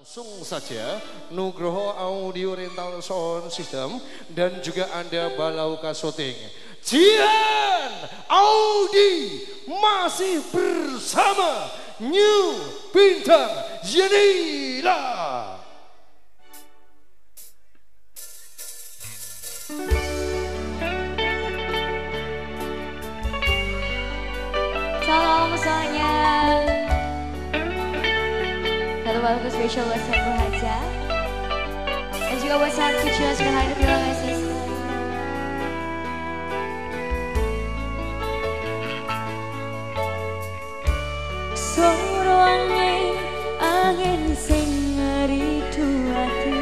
Langsung saja Nugroho Audio Rental Sound System dan juga Anda Balauka Shooting. Jihan Audi masih bersama New Bintang Yanila. Salam semuanya. Satu lagu spesial buat Saiful Haja dan juga buat saat kecil yang sudah hadir. Terima kasih sekali. Soro angin sing ngeridu ati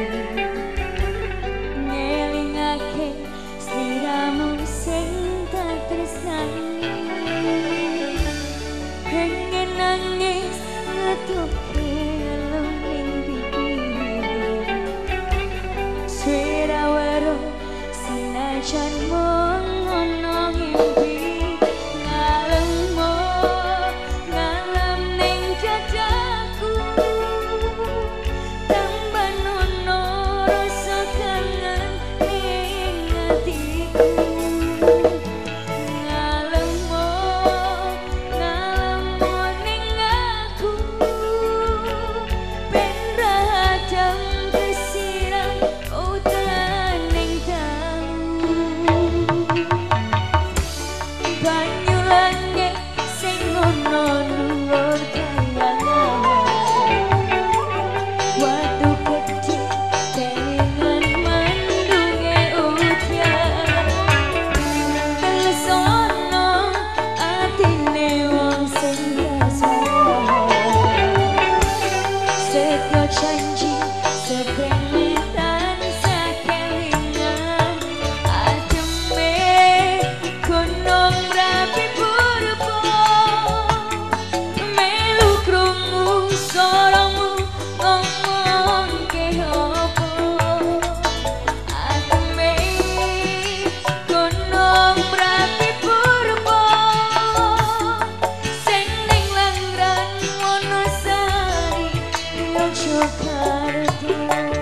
ngelingake sliramu sing tak tresnani pengen nangis ngetuk Senajan ngono ngimpi ngalemo ngalam ning dadaku tambah nono rasa kangen ning atiku ngalemo ning aku ben radang kesiran udan ning banyu langit sing ngono dhuwur kayane watu kecil kelingan mendunge udan telesono atine wong sing biasa setyo janji sepengitan sakelingan ademe gunung berapi purba melu krungu suaramu ngomong ke apa ademe gunung berapi purba sing ning langran Wonosari yo Jakarta.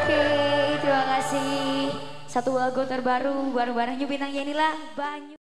Oke, terima kasih. Satu lagu terbaru bareng-bareng New Bintang Yenila Banyu.